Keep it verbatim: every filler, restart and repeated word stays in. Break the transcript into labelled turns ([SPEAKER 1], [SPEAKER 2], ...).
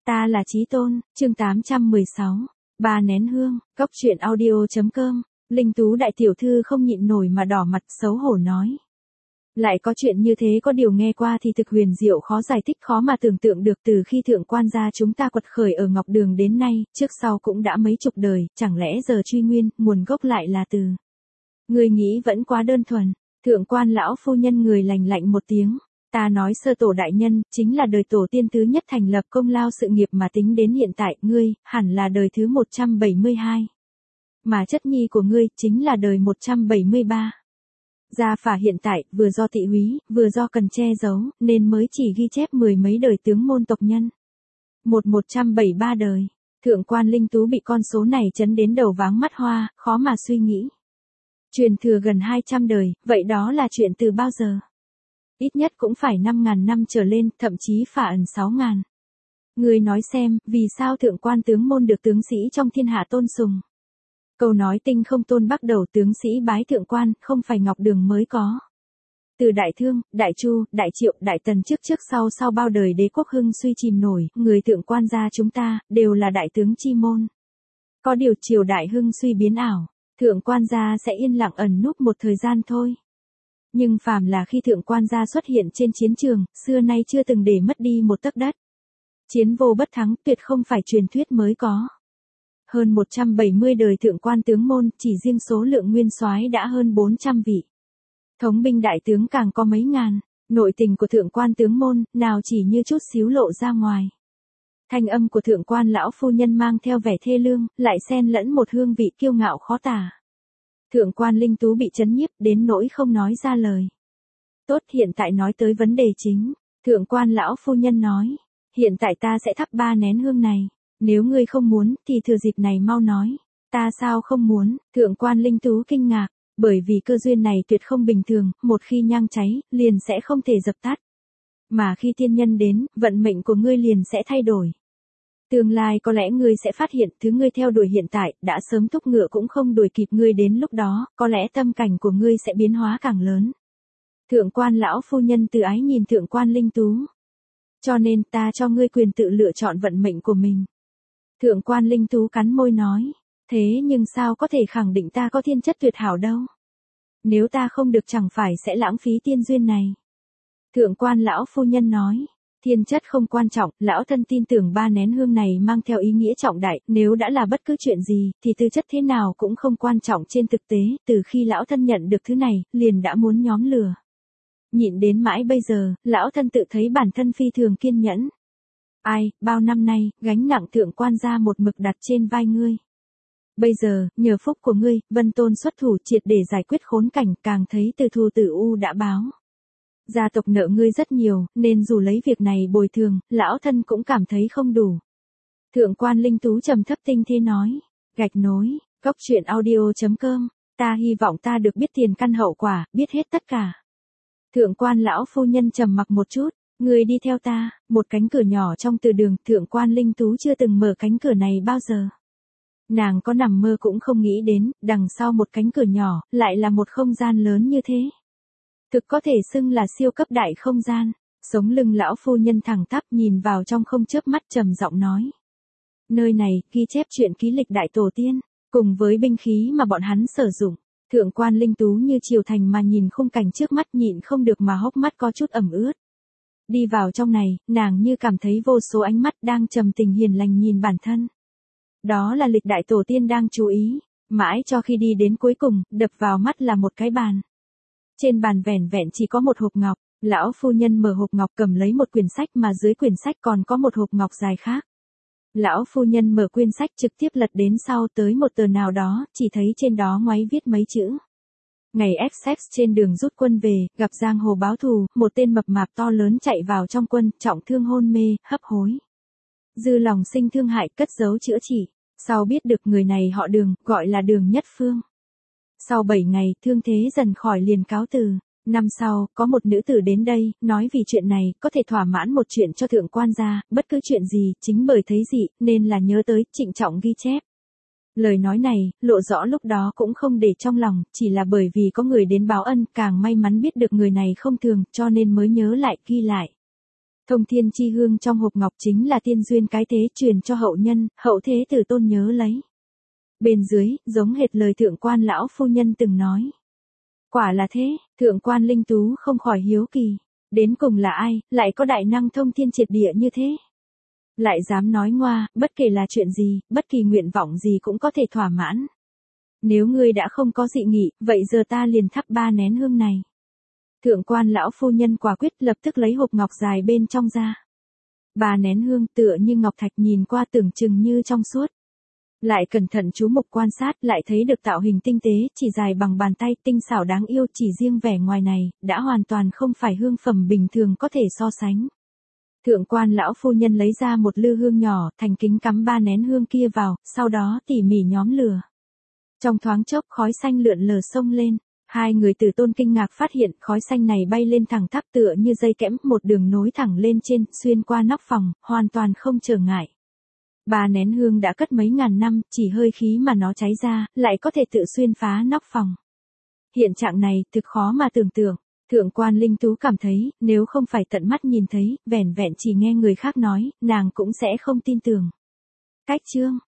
[SPEAKER 1] Ta là Chí Tôn, chương tám trăm mười sáu. Ba nén hương, Cốc truyện audio.com. Linh Tú đại tiểu thư không nhịn nổi mà đỏ mặt xấu hổ nói. Lại có chuyện như thế, có điều nghe qua thì thực huyền diệu khó giải thích, khó mà tưởng tượng được. Từ khi thượng quan gia chúng ta quật khởi ở Ngọc Đường đến nay, trước sau cũng đã mấy chục đời, chẳng lẽ giờ truy nguyên, nguồn gốc lại là từ. Người nghĩ vẫn quá đơn thuần. Thượng quan lão phu nhân người lành lạnh một tiếng. Ta nói sơ tổ đại nhân, chính là đời tổ tiên thứ nhất thành lập công lao sự nghiệp mà tính đến hiện tại, ngươi, hẳn là đời thứ một trăm bảy mươi hai. Mà chất nhi của ngươi, chính là đời một trăm bảy mươi ba. Gia phả hiện tại, vừa do tị húy, vừa do cần che giấu, nên mới chỉ ghi chép mười mấy đời tướng môn tộc nhân. Một một trăm bảy mươi ba đời, thượng quan Linh Tú bị con số này chấn đến đầu váng mắt hoa, khó mà suy nghĩ. Truyền thừa gần hai trăm đời, vậy đó là chuyện từ bao giờ? Ít nhất cũng phải năm ngàn năm trở lên, thậm chí phả ẩn sáu ngàn. Người nói xem, vì sao thượng quan tướng môn được tướng sĩ trong thiên hạ tôn sùng? Câu nói tinh không tôn bắt đầu tướng sĩ bái thượng quan, không phải Ngọc Đường mới có. Từ Đại Thương, Đại Chu, Đại Triệu, Đại Tần trước trước sau sau bao đời đế quốc hưng suy chìm nổi, người thượng quan gia chúng ta, đều là đại tướng chi môn. Có điều triều đại hưng suy biến ảo, thượng quan gia sẽ yên lặng ẩn núp một thời gian thôi. Nhưng phàm là khi thượng quan gia xuất hiện trên chiến trường, xưa nay chưa từng để mất đi một tấc đất. Chiến vô bất thắng tuyệt không phải truyền thuyết mới có. Hơn một trăm bảy mươi đời thượng quan tướng môn, chỉ riêng số lượng nguyên soái đã hơn bốn trăm vị. Thống binh đại tướng càng có mấy ngàn, nội tình của thượng quan tướng môn, nào chỉ như chút xíu lộ ra ngoài. Thanh âm của thượng quan lão phu nhân mang theo vẻ thê lương, lại xen lẫn một hương vị kiêu ngạo khó tả. Thượng quan Linh Tú bị chấn nhiếp đến nỗi không nói ra lời. Tốt, hiện tại nói tới vấn đề chính. Thượng quan lão phu nhân nói. Hiện tại ta sẽ thắp ba nén hương này. Nếu ngươi không muốn, thì thừa dịp này mau nói. Ta sao không muốn? Thượng quan Linh Tú kinh ngạc. Bởi vì cơ duyên này tuyệt không bình thường, một khi nhang cháy, liền sẽ không thể dập tắt. Mà khi thiên nhân đến, vận mệnh của ngươi liền sẽ thay đổi. Tương lai có lẽ ngươi sẽ phát hiện thứ ngươi theo đuổi hiện tại đã sớm thúc ngựa cũng không đuổi kịp ngươi, đến lúc đó, có lẽ tâm cảnh của ngươi sẽ biến hóa càng lớn. Thượng quan lão phu nhân từ ái nhìn thượng quan Linh Tú. Cho nên ta cho ngươi quyền tự lựa chọn vận mệnh của mình. Thượng quan Linh Tú cắn môi nói. Thế nhưng sao có thể khẳng định ta có thiên chất tuyệt hảo đâu? Nếu ta không được chẳng phải sẽ lãng phí tiên duyên này. Thượng quan lão phu nhân nói. Thiên chất không quan trọng, lão thân tin tưởng ba nén hương này mang theo ý nghĩa trọng đại, nếu đã là bất cứ chuyện gì, thì tư chất thế nào cũng không quan trọng. Trên thực tế, từ khi lão thân nhận được thứ này, liền đã muốn nhóm lửa. Nhịn đến mãi bây giờ, lão thân tự thấy bản thân phi thường kiên nhẫn. Ai, bao năm nay, gánh nặng thượng quan gia một mực đặt trên vai ngươi. Bây giờ, nhờ phúc của ngươi, Vân Tôn xuất thủ triệt để giải quyết khốn cảnh, càng thấy từ thù tử u đã báo. Gia tộc nợ ngươi rất nhiều, nên dù lấy việc này bồi thường, lão thân cũng cảm thấy không đủ. Thượng quan Linh Tú trầm thấp tinh thế nói. Gạch nối, Cốc truyện audio.com. Ta hy vọng ta được biết tiền căn hậu quả, biết hết tất cả. Thượng quan lão phu nhân trầm mặc một chút. Ngươi đi theo ta, một cánh cửa nhỏ trong từ đường. Thượng quan Linh Tú chưa từng mở cánh cửa này bao giờ. Nàng có nằm mơ cũng không nghĩ đến, đằng sau một cánh cửa nhỏ, lại là một không gian lớn như thế. Thực có thể xưng là siêu cấp đại không gian. Sống lưng lão phu nhân thẳng tắp nhìn vào trong không chớp mắt, trầm giọng nói. Nơi này, ghi chép chuyện ký lịch đại tổ tiên, cùng với binh khí mà bọn hắn sử dụng. Thượng quan Linh Tú như chiều thành mà nhìn khung cảnh trước mắt, nhịn không được mà hốc mắt có chút ẩm ướt. Đi vào trong này, nàng như cảm thấy vô số ánh mắt đang trầm tình hiền lành nhìn bản thân. Đó là lịch đại tổ tiên đang chú ý, mãi cho khi đi đến cuối cùng, đập vào mắt là một cái bàn. Trên bàn vẻn vẹn chỉ có một hộp ngọc, lão phu nhân mở hộp ngọc cầm lấy một quyển sách, mà dưới quyển sách còn có một hộp ngọc dài khác. Lão phu nhân mở quyển sách trực tiếp lật đến sau tới một tờ nào đó, chỉ thấy trên đó ngoáy viết mấy chữ. Ngày Essex trên đường rút quân về, gặp giang hồ báo thù, một tên mập mạp to lớn chạy vào trong quân, trọng thương hôn mê, hấp hối. Dư lòng sinh thương hại, cất giấu chữa trị. Sau biết được người này họ Đường, gọi là Đường Nhất Phương. Sau bảy ngày, thương thế dần khỏi liền cáo từ. Năm sau, có một nữ tử đến đây, nói vì chuyện này, có thể thỏa mãn một chuyện cho thượng quan gia, bất cứ chuyện gì, chính bởi thấy dị, nên là nhớ tới, trịnh trọng ghi chép. Lời nói này, lộ rõ lúc đó cũng không để trong lòng, chỉ là bởi vì có người đến báo ân, càng may mắn biết được người này không thường, cho nên mới nhớ lại, ghi lại. Thông thiên chi hương trong hộp ngọc chính là tiên duyên cái thế truyền cho hậu nhân, hậu thế tử tôn nhớ lấy. Bên dưới, giống hệt lời thượng quan lão phu nhân từng nói. Quả là thế, thượng quan Linh Tú không khỏi hiếu kỳ. Đến cùng là ai, lại có đại năng thông thiên triệt địa như thế? Lại dám nói ngoa, bất kể là chuyện gì, bất kỳ nguyện vọng gì cũng có thể thỏa mãn. Nếu ngươi đã không có dị nghị, vậy giờ ta liền thắp ba nén hương này. Thượng quan lão phu nhân quả quyết lập tức lấy hộp ngọc dài bên trong ra. Ba nén hương tựa như ngọc thạch nhìn qua tưởng chừng như trong suốt. Lại cẩn thận chú mục quan sát lại thấy được tạo hình tinh tế, chỉ dài bằng bàn tay, tinh xảo đáng yêu, chỉ riêng vẻ ngoài này, đã hoàn toàn không phải hương phẩm bình thường có thể so sánh. Thượng quan lão phu nhân lấy ra một lư hương nhỏ, thành kính cắm ba nén hương kia vào, sau đó tỉ mỉ nhóm lửa. Trong thoáng chốc khói xanh lượn lờ xông lên, hai người tử tôn kinh ngạc phát hiện khói xanh này bay lên thẳng tắp tựa như dây kẽm, một đường nối thẳng lên trên, xuyên qua nóc phòng, hoàn toàn không trở ngại. Ba nén hương đã cất mấy ngàn năm, chỉ hơi khí mà nó cháy ra, lại có thể tự xuyên phá nóc phòng. Hiện trạng này thực khó mà tưởng tượng. Thượng quan Linh Tú cảm thấy, nếu không phải tận mắt nhìn thấy, vẻn vẹn chỉ nghe người khác nói, nàng cũng sẽ không tin tưởng. Cách chương